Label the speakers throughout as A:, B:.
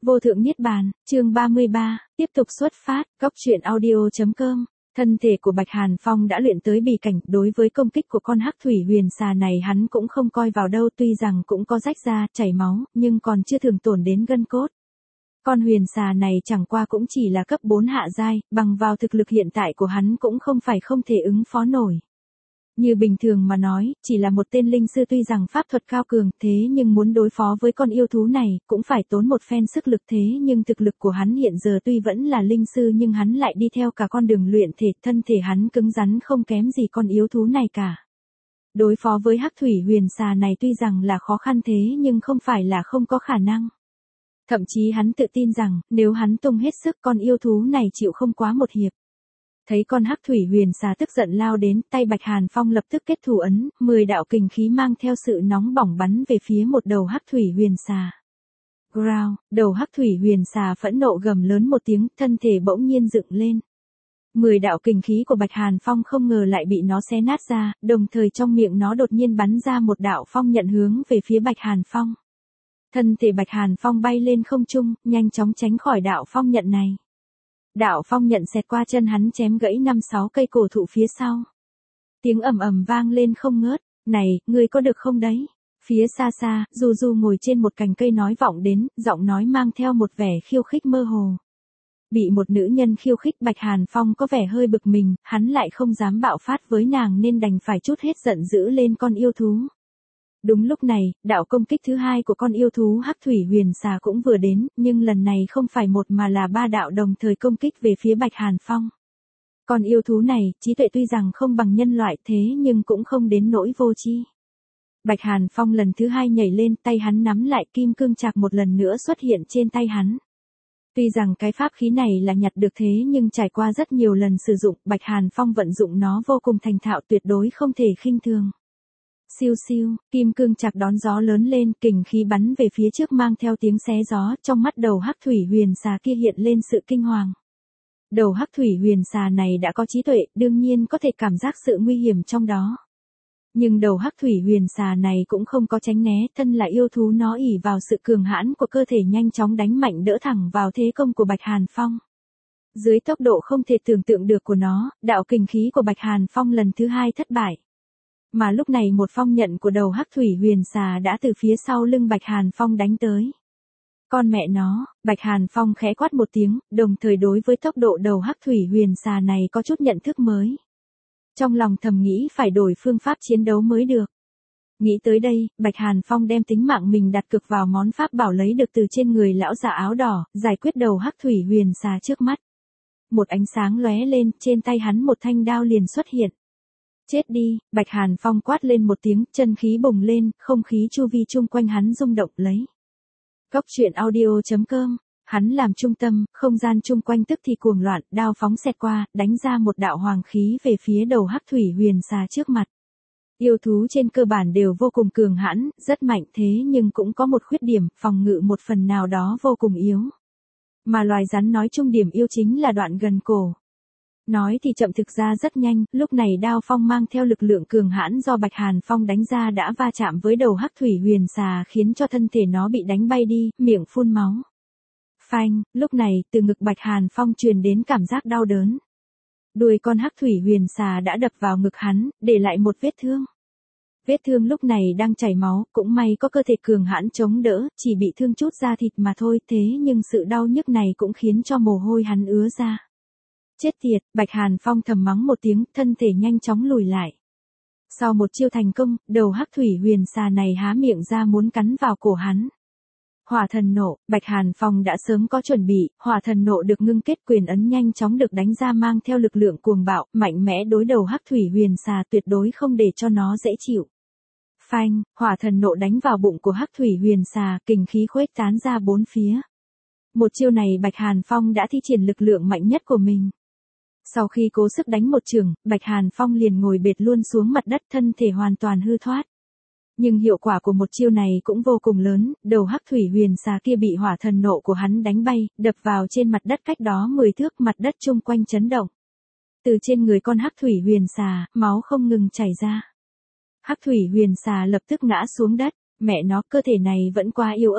A: Vô thượng niết bàn, chương 33, tiếp tục xuất phát, góc truyện audio.com. Thân thể của Bạch Hàn Phong đã luyện tới bì cảnh, đối với công kích của con hắc thủy huyền xà này hắn cũng không coi vào đâu, tuy rằng cũng có rách da, chảy máu, nhưng còn chưa thường tổn đến gân cốt. Con huyền xà này chẳng qua cũng chỉ là cấp 4 hạ giai, bằng vào thực lực hiện tại của hắn cũng không phải không thể ứng phó nổi. Như bình thường mà nói, chỉ là một tên linh sư tuy rằng pháp thuật cao cường, thế nhưng muốn đối phó với con yêu thú này, cũng phải tốn một phen sức lực, thế nhưng thực lực của hắn hiện giờ tuy vẫn là linh sư nhưng hắn lại đi theo cả con đường luyện thể, thân thể hắn cứng rắn không kém gì con yêu thú này cả. Đối phó với hắc thủy huyền xà này tuy rằng là khó khăn thế nhưng không phải là không có khả năng. Thậm chí hắn tự tin rằng, nếu hắn tung hết sức con yêu thú này chịu không quá một hiệp. Thấy con hắc thủy huyền xà tức giận lao đến, tay Bạch Hàn Phong lập tức kết thủ ấn, 10 đạo kình khí mang theo sự nóng bỏng bắn về phía một đầu hắc thủy huyền xà. Growl, đầu hắc thủy huyền xà phẫn nộ gầm lớn một tiếng, thân thể bỗng nhiên dựng lên. 10 đạo kình khí của Bạch Hàn Phong không ngờ lại bị nó xé nát ra, đồng thời trong miệng nó đột nhiên bắn ra một đạo phong nhận hướng về phía Bạch Hàn Phong. Thân thể Bạch Hàn Phong bay lên không trung, nhanh chóng tránh khỏi đạo phong nhận này. Đạo phong nhận xẹt qua chân hắn chém gãy 5-6 cây cổ thụ phía sau. Tiếng ầm ầm vang lên không ngớt, này, ngươi có được không đấy? Phía xa xa, Du Du ngồi trên một cành cây nói vọng đến, giọng nói mang theo một vẻ khiêu khích mơ hồ. Bị một nữ nhân khiêu khích Bạch Hàn Phong có vẻ hơi bực mình, hắn lại không dám bạo phát với nàng nên đành phải trút hết giận dữ lên con yêu thú. Đúng lúc này, đạo công kích thứ hai của con yêu thú hắc thủy huyền xà cũng vừa đến, nhưng lần này không phải một mà là 3 đạo đồng thời công kích về phía Bạch Hàn Phong. Con yêu thú này, trí tuệ tuy rằng không bằng nhân loại thế nhưng cũng không đến nỗi vô tri. Bạch Hàn Phong lần thứ hai nhảy lên, tay hắn nắm lại kim cương trạc một lần nữa xuất hiện trên tay hắn. Tuy rằng cái pháp khí này là nhặt được thế nhưng trải qua rất nhiều lần sử dụng, Bạch Hàn Phong vận dụng nó vô cùng thành thạo, tuyệt đối không thể khinh thường. Siêu siêu, kim cương chạc đón gió lớn lên, kình khí bắn về phía trước mang theo tiếng xé gió, trong mắt đầu hắc thủy huyền xà kia hiện lên sự kinh hoàng. Đầu hắc thủy huyền xà này đã có trí tuệ, đương nhiên có thể cảm giác sự nguy hiểm trong đó. Nhưng đầu hắc thủy huyền xà này cũng không có tránh né, thân là yêu thú nó ỷ vào sự cường hãn của cơ thể nhanh chóng đánh mạnh đỡ thẳng vào thế công của Bạch Hàn Phong. Dưới tốc độ không thể tưởng tượng được của nó, đạo kình khí của Bạch Hàn Phong lần thứ hai thất bại. Mà lúc này một phong nhận của đầu hắc thủy huyền xà đã từ phía sau lưng Bạch Hàn Phong đánh tới. Con mẹ nó, Bạch Hàn Phong khẽ quát một tiếng, đồng thời đối với tốc độ đầu hắc thủy huyền xà này có chút nhận thức mới. Trong lòng thầm nghĩ phải đổi phương pháp chiến đấu mới được. Nghĩ tới đây, Bạch Hàn Phong đem tính mạng mình đặt cược vào món pháp bảo lấy được từ trên người lão già áo đỏ, giải quyết đầu hắc thủy huyền xà trước mắt. Một ánh sáng lóe lên, trên tay hắn một thanh đao liền xuất hiện. Chết đi, Bạch Hàn Phong quát lên một tiếng, chân khí bùng lên, không khí chu vi chung quanh hắn rung động lấy. Góc truyện audio.com, hắn làm trung tâm, không gian chung quanh tức thì cuồng loạn, đao phóng xẹt qua, đánh ra một đạo hoàng khí về phía đầu hắc thủy huyền xà trước mặt. Yêu thú trên cơ bản đều vô cùng cường hãn, rất mạnh thế nhưng cũng có một khuyết điểm, phòng ngự một phần nào đó vô cùng yếu. Mà loài rắn nói chung điểm yêu chính là đoạn gần cổ. Nói thì chậm thực ra rất nhanh, lúc này đao phong mang theo lực lượng cường hãn do Bạch Hàn Phong đánh ra đã va chạm với đầu hắc thủy huyền xà khiến cho thân thể nó bị đánh bay đi, miệng phun máu. Phanh, lúc này, từ ngực Bạch Hàn Phong truyền đến cảm giác đau đớn. Đuôi con hắc thủy huyền xà đã đập vào ngực hắn, để lại một vết thương. Vết thương lúc này đang chảy máu, cũng may có cơ thể cường hãn chống đỡ, chỉ bị thương chút da thịt mà thôi, thế nhưng sự đau nhức này cũng khiến cho mồ hôi hắn ứa ra. Chết tiệt, Bạch Hàn Phong thầm mắng một tiếng, thân thể nhanh chóng lùi lại. Sau một chiêu thành công, đầu hắc thủy huyền xà này há miệng ra muốn cắn vào cổ hắn. Hỏa thần nộ, Bạch Hàn Phong đã sớm có chuẩn bị, hỏa thần nộ được ngưng kết, quyền ấn nhanh chóng được đánh ra mang theo lực lượng cuồng bạo, mạnh mẽ đối đầu hắc thủy huyền xà, tuyệt đối không để cho nó dễ chịu. Phanh, hỏa thần nộ đánh vào bụng của hắc thủy huyền xà, kình khí khuếch tán ra bốn phía. Một chiêu này Bạch Hàn Phong đã thi triển lực lượng mạnh nhất của mình. Sau khi cố sức đánh một chưởng, Bạch Hàn Phong liền ngồi bệt luôn xuống mặt đất, thân thể hoàn toàn hư thoát. Nhưng hiệu quả của một chiêu này cũng vô cùng lớn, đầu hắc thủy huyền xà kia bị hỏa thần nộ của hắn đánh bay, đập vào trên mặt đất cách đó 10 thước, mặt đất chung quanh chấn động. Từ trên người con hắc thủy huyền xà, máu không ngừng chảy ra. Hắc thủy huyền xà lập tức ngã xuống đất, mẹ nó cơ thể này vẫn quá yếu ớt.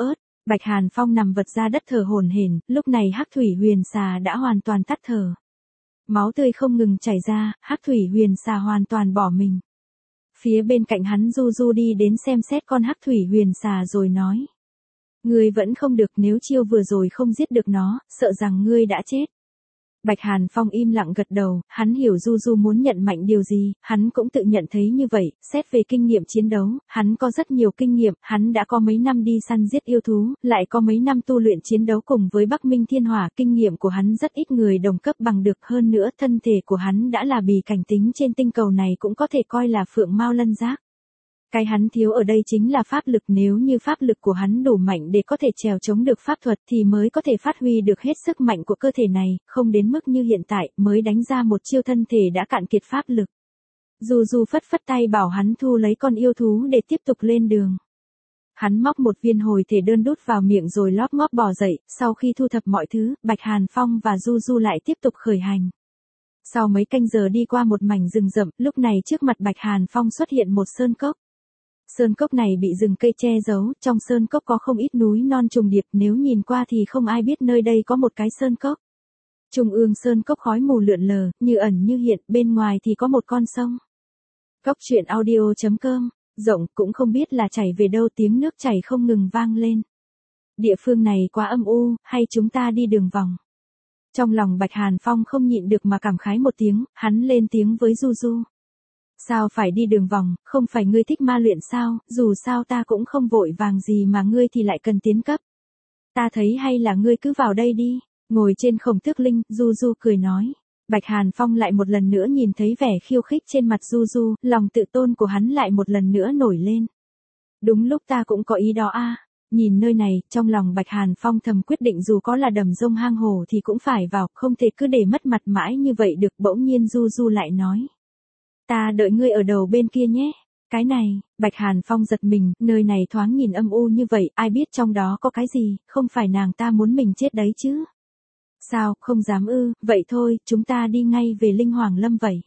A: Bạch Hàn Phong nằm vật ra đất thở hổn hển, lúc này Hắc Thủy Huyền Xà đã hoàn toàn tắt thở. Máu tươi không ngừng chảy ra, Hắc Thủy Huyền Xà hoàn toàn bỏ mình. Phía bên cạnh hắn Du Du đi đến xem xét con Hắc Thủy Huyền Xà rồi nói. Ngươi vẫn không được, nếu chiêu vừa rồi không giết được nó, sợ rằng ngươi đã chết. Bạch Hàn Phong im lặng gật đầu, hắn hiểu Du Du muốn nhận mạnh điều gì, hắn cũng tự nhận thấy như vậy, xét về kinh nghiệm chiến đấu, hắn có rất nhiều kinh nghiệm, hắn đã có mấy năm đi săn giết yêu thú, lại có mấy năm tu luyện chiến đấu cùng với Bắc Minh Thiên Hỏa, kinh nghiệm của hắn rất ít người đồng cấp bằng được, hơn nữa thân thể của hắn đã là bì cảnh tính trên tinh cầu này cũng có thể coi là phượng mao lân giác. Cái hắn thiếu ở đây chính là pháp lực, nếu như pháp lực của hắn đủ mạnh để có thể trèo chống được pháp thuật thì mới có thể phát huy được hết sức mạnh của cơ thể này, không đến mức như hiện tại mới đánh ra một chiêu thân thể đã cạn kiệt pháp lực. Du Du phất phất tay bảo hắn thu lấy con yêu thú để tiếp tục lên đường. Hắn móc một viên hồi thể đơn đút vào miệng rồi lóp ngóp bò dậy, sau khi thu thập mọi thứ, Bạch Hàn Phong và Du Du lại tiếp tục khởi hành. Sau mấy canh giờ đi qua một mảnh rừng rậm, lúc này trước mặt Bạch Hàn Phong xuất hiện một sơn cốc. Sơn cốc này bị rừng cây che giấu, trong sơn cốc có không ít núi non trùng điệp, nếu nhìn qua thì không ai biết nơi đây có một cái sơn cốc. Trung ương sơn cốc khói mù lượn lờ, như ẩn như hiện, bên ngoài thì có một con sông. Cốc truyện audio.com, rộng cũng không biết là chảy về đâu, tiếng nước chảy không ngừng vang lên. Địa phương này quá âm u, hay chúng ta đi đường vòng? Trong lòng Bạch Hàn Phong không nhịn được mà cảm khái một tiếng, hắn lên tiếng với Du Du. Sao phải đi đường vòng, không phải ngươi thích ma luyện sao, dù sao ta cũng không vội vàng gì mà ngươi thì lại cần tiến cấp. Ta thấy hay là ngươi cứ vào đây đi, ngồi trên Khổng Tước Linh, Du Du cười nói. Bạch Hàn Phong lại một lần nữa nhìn thấy vẻ khiêu khích trên mặt Du Du, lòng tự tôn của hắn lại một lần nữa nổi lên. Đúng lúc ta cũng có ý đó a. Nhìn nơi này, trong lòng Bạch Hàn Phong thầm quyết định dù có là đầm rông hang hồ thì cũng phải vào, không thể cứ để mất mặt mãi như vậy được. Bỗng nhiên Du Du lại nói. Ta đợi ngươi ở đầu bên kia nhé. Cái này, Bạch Hàn Phong giật mình, nơi này thoáng nhìn âm u như vậy, ai biết trong đó có cái gì, không phải nàng ta muốn mình chết đấy chứ. Sao, không dám ư, vậy thôi, chúng ta đi ngay về Linh Hoàng Lâm vậy.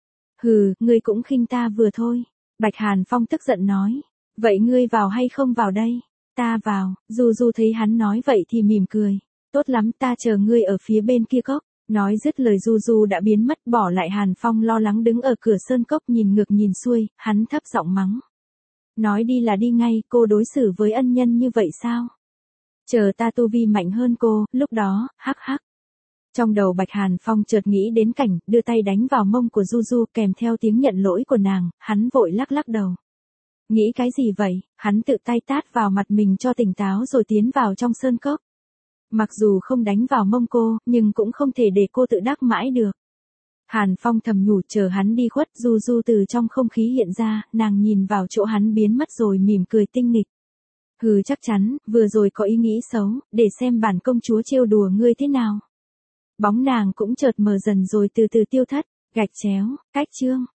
A: Hừ, ngươi cũng khinh ta vừa thôi. Bạch Hàn Phong tức giận nói. Vậy ngươi vào hay không vào đây? Ta vào. Du Du thấy hắn nói vậy thì mỉm cười. Tốt lắm, ta chờ ngươi ở phía bên kia cốc. Nói dứt lời Du Du đã biến mất, bỏ lại Hàn Phong lo lắng đứng ở cửa sơn cốc nhìn ngược nhìn xuôi, hắn thấp giọng mắng. Nói đi là đi ngay, cô đối xử với ân nhân như vậy sao? Chờ ta tu vi mạnh hơn cô, lúc đó, hắc hắc. Trong đầu Bạch Hàn Phong chợt nghĩ đến cảnh, đưa tay đánh vào mông của Du Du kèm theo tiếng nhận lỗi của nàng, hắn vội lắc lắc đầu. Nghĩ cái gì vậy, hắn tự tay tát vào mặt mình cho tỉnh táo rồi tiến vào trong sơn cốc. Mặc dù không đánh vào mông cô, nhưng cũng không thể để cô tự đắc mãi được. Hàn Phong thầm nhủ chờ hắn đi khuất, Du Du từ trong không khí hiện ra, nàng nhìn vào chỗ hắn biến mất rồi mỉm cười tinh nghịch. Hừ, chắc chắn, vừa rồi có ý nghĩ xấu, để xem bản công chúa trêu đùa ngươi thế nào. Bóng nàng cũng chợt mờ dần rồi từ từ tiêu thất, gạch chéo, cách chương.